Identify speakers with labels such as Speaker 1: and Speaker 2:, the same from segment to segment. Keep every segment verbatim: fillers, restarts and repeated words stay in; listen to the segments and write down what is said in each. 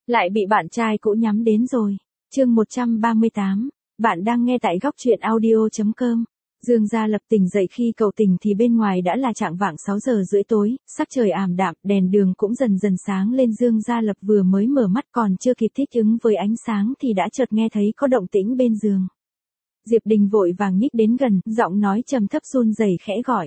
Speaker 1: Lại bị bạn trai cũ nhắm đến rồi. Chương một trăm ba mươi tám. Bạn đang nghe tại góc truyện audio chấm com. Dương Gia Lập tỉnh dậy khi cậu tỉnh thì bên ngoài đã là chạng vạng sáu giờ rưỡi tối, sắc trời ảm đạm, đèn đường cũng dần dần sáng lên. Dương Gia Lập vừa mới mở mắt còn chưa kịp thích ứng với ánh sáng thì đã chợt nghe thấy có động tĩnh bên giường. Diệp Đình vội vàng nhích đến gần, giọng nói trầm thấp run rẩy khẽ gọi.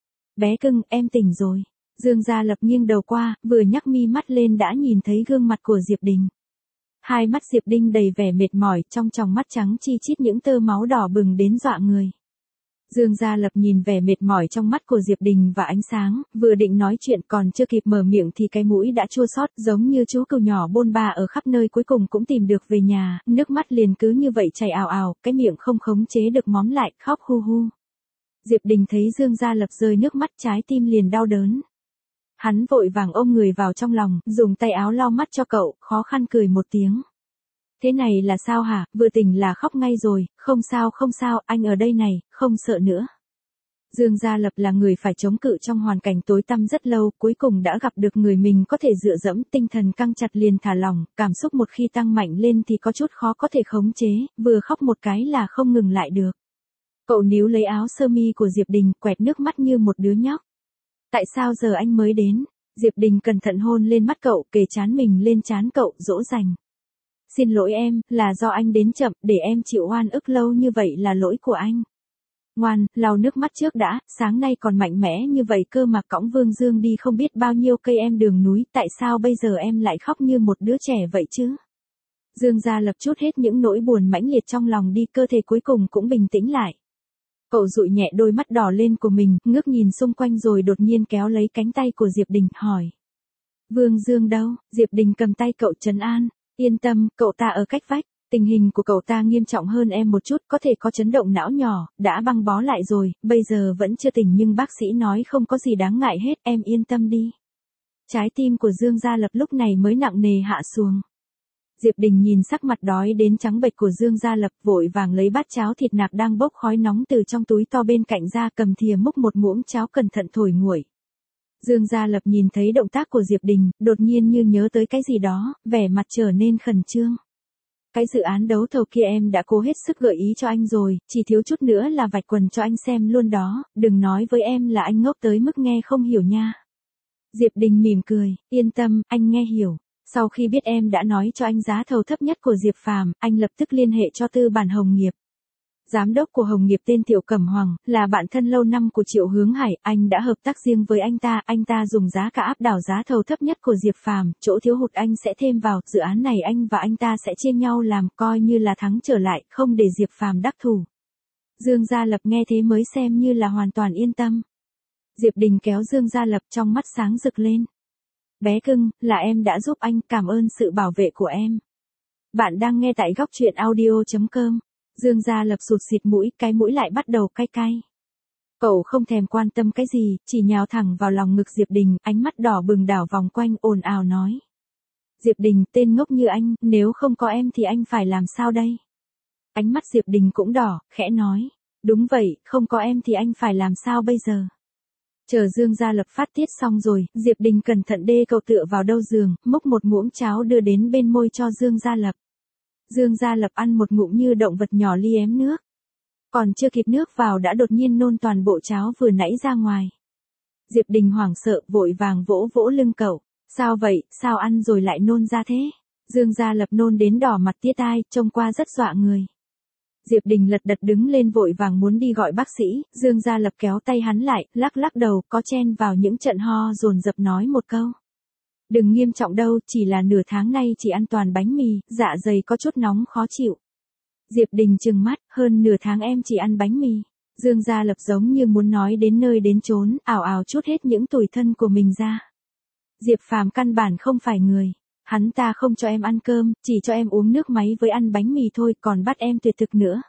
Speaker 1: Bé cưng, em tỉnh rồi. Dương Gia Lập nghiêng đầu qua, vừa nhắc mi mắt lên đã nhìn thấy gương mặt của Diệp Đình. Hai mắt Diệp Đình đầy vẻ mệt mỏi, trong tròng mắt trắng chi chít những tơ máu đỏ bừng đến dọa người. Dương Gia Lập nhìn vẻ mệt mỏi trong mắt của Diệp Đình và ánh sáng, vừa định nói chuyện còn chưa kịp mở miệng thì cái mũi đã chua xót, giống như chú cừu nhỏ bôn ba ở khắp nơi cuối cùng cũng tìm được về nhà, nước mắt liền cứ như vậy chảy ào ào, cái miệng không khống chế được móm lại, khóc hu hu. Diệp Đình thấy Dương Gia Lập rơi nước mắt trái tim liền đau đớn. Hắn vội vàng ôm người vào trong lòng, dùng tay áo lau mắt cho cậu, khó khăn cười một tiếng. Thế này là sao hả, vừa tỉnh là khóc ngay rồi, không sao không sao, anh ở đây này, không sợ nữa. Dương Gia Lập là người phải chống cự trong hoàn cảnh tối tăm rất lâu, cuối cùng đã gặp được người mình có thể dựa dẫm, tinh thần căng chặt liền thả lỏng, cảm xúc một khi tăng mạnh lên thì có chút khó có thể khống chế, vừa khóc một cái là không ngừng lại được. Cậu níu lấy áo sơ mi của Diệp Đình, quẹt nước mắt như một đứa nhóc. Tại sao giờ anh mới đến? Diệp Đình cẩn thận hôn lên mắt cậu, kề trán mình lên trán cậu, dỗ dành. Xin lỗi em, là do anh đến chậm, để em chịu oan ức lâu như vậy là lỗi của anh. Ngoan, lau nước mắt trước đã, sáng nay còn mạnh mẽ như vậy cơ mà cõng Vương Dương đi không biết bao nhiêu cây em đường núi, tại sao bây giờ em lại khóc như một đứa trẻ vậy chứ? Dương Gia Lập chút hết những nỗi buồn mãnh liệt trong lòng đi, cơ thể cuối cùng cũng bình tĩnh lại. Cậu dụi nhẹ đôi mắt đỏ lên của mình, ngước nhìn xung quanh rồi đột nhiên kéo lấy cánh tay của Diệp Đình, hỏi. Vương Dương đâu? Diệp Đình cầm tay cậu trấn an. Yên tâm, cậu ta ở cách vách, tình hình của cậu ta nghiêm trọng hơn em một chút, có thể có chấn động não nhỏ, đã băng bó lại rồi, bây giờ vẫn chưa tỉnh nhưng bác sĩ nói không có gì đáng ngại hết, em yên tâm đi. Trái tim của Dương Gia Lập lúc này mới nặng nề hạ xuống. Diệp Đình nhìn sắc mặt đói đến trắng bệch của Dương Gia Lập, vội vàng lấy bát cháo thịt nạc đang bốc khói nóng từ trong túi to bên cạnh ra, cầm thìa múc một muỗng cháo cẩn thận thổi nguội. Dương Gia Lập nhìn thấy động tác của Diệp Đình, đột nhiên như nhớ tới cái gì đó, vẻ mặt trở nên khẩn trương. Cái dự án đấu thầu kia em đã cố hết sức gợi ý cho anh rồi, chỉ thiếu chút nữa là vạch quần cho anh xem luôn đó, đừng nói với em là anh ngốc tới mức nghe không hiểu nha. Diệp Đình mỉm cười, yên tâm, anh nghe hiểu. Sau khi biết em đã nói cho anh giá thầu thấp nhất của Diệp Phàm, anh lập tức liên hệ cho tư bản Hồng Nghiệp. Giám đốc của Hồng Nghiệp tên Tiểu Cẩm Hoàng, là bạn thân lâu năm của Triệu Hướng Hải, anh đã hợp tác riêng với anh ta, anh ta dùng giá cả áp đảo giá thầu thấp nhất của Diệp Phàm, chỗ thiếu hụt anh sẽ thêm vào, dự án này anh và anh ta sẽ chia nhau làm, coi như là thắng trở lại, không để Diệp Phàm đắc thủ. Dương Gia Lập nghe thế mới xem như là hoàn toàn yên tâm. Diệp Đình kéo Dương Gia Lập, trong mắt sáng rực lên. Bé cưng, là em đã giúp anh, cảm ơn sự bảo vệ của em. Bạn đang nghe tại góc truyện audio chấm com. Dương Gia Lập sụt xịt mũi, cái mũi lại bắt đầu cay cay. Cậu không thèm quan tâm cái gì, chỉ nhào thẳng vào lòng ngực Diệp Đình, ánh mắt đỏ bừng đảo vòng quanh, ồn ào nói. Diệp Đình, tên ngốc như anh, nếu không có em thì anh phải làm sao đây? Ánh mắt Diệp Đình cũng đỏ, khẽ nói. Đúng vậy, không có em thì anh phải làm sao bây giờ? Chờ Dương Gia Lập phát tiết xong rồi, Diệp Đình cẩn thận đê cậu tựa vào đầu giường, múc một muỗng cháo đưa đến bên môi cho Dương Gia Lập. Dương Gia Lập ăn một ngụm như động vật nhỏ li ém nước. Còn chưa kịp nước vào đã đột nhiên nôn toàn bộ cháo vừa nãy ra ngoài. Diệp Đình hoảng sợ, vội vàng vỗ vỗ lưng cậu. Sao vậy, sao ăn rồi lại nôn ra thế? Dương Gia Lập nôn đến đỏ mặt tía tai, trông qua rất dọa người. Diệp Đình lật đật đứng lên vội vàng muốn đi gọi bác sĩ, Dương Gia Lập kéo tay hắn lại, lắc lắc đầu, có chen vào những trận ho dồn dập nói một câu. Đừng nghiêm trọng đâu, chỉ là nửa tháng nay chỉ ăn toàn bánh mì, dạ dày có chút nóng khó chịu. Diệp Đình trừng mắt, hơn nửa tháng em chỉ ăn bánh mì. Dương Gia Lập giống như muốn nói đến nơi đến chốn, ảo ảo trút hết những tủi thân của mình ra. Diệp Phàm căn bản không phải người. Hắn ta không cho em ăn cơm, chỉ cho em uống nước máy với ăn bánh mì thôi, còn bắt em tuyệt thực nữa.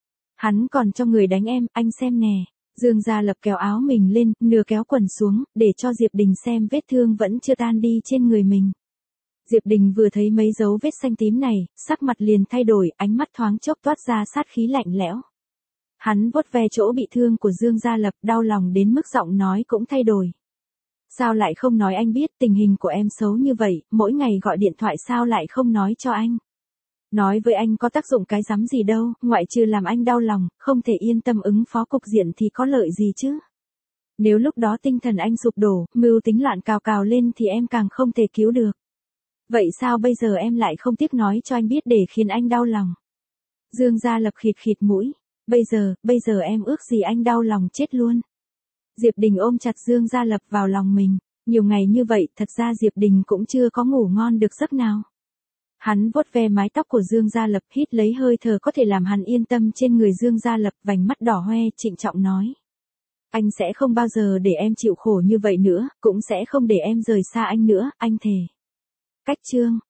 Speaker 1: Hắn còn cho người đánh em, anh xem nè. Dương Gia Lập kéo áo mình lên, nửa kéo quần xuống, để cho Diệp Đình xem vết thương vẫn chưa tan đi trên người mình. Diệp Đình vừa thấy mấy dấu vết xanh tím này, sắc mặt liền thay đổi, ánh mắt thoáng chốc toát ra sát khí lạnh lẽo. Hắn vuốt ve chỗ bị thương của Dương Gia Lập, đau lòng đến mức giọng nói cũng thay đổi. Sao lại không nói anh biết tình hình của em xấu như vậy, mỗi ngày gọi điện thoại sao lại không nói cho anh? Nói với anh có tác dụng cái rắm gì đâu, ngoại trừ làm anh đau lòng, không thể yên tâm ứng phó cục diện thì có lợi gì chứ? Nếu lúc đó tinh thần anh sụp đổ, mưu tính loạn cào cào lên thì em càng không thể cứu được. Vậy sao bây giờ em lại không tiếc nói cho anh biết để khiến anh đau lòng? Dương Gia Lập khịt khịt mũi. Bây giờ, bây giờ em ước gì anh đau lòng chết luôn. Diệp Đình ôm chặt Dương Gia Lập vào lòng mình. Nhiều ngày như vậy, thật ra Diệp Đình cũng chưa có ngủ ngon được giấc nào. Hắn vuốt ve mái tóc của Dương Gia Lập, hít lấy hơi thở có thể làm hắn yên tâm trên người Dương Gia Lập, vành mắt đỏ hoe, trịnh trọng nói. Anh sẽ không bao giờ để em chịu khổ như vậy nữa, cũng sẽ không để em rời xa anh nữa, anh thề. Cách chương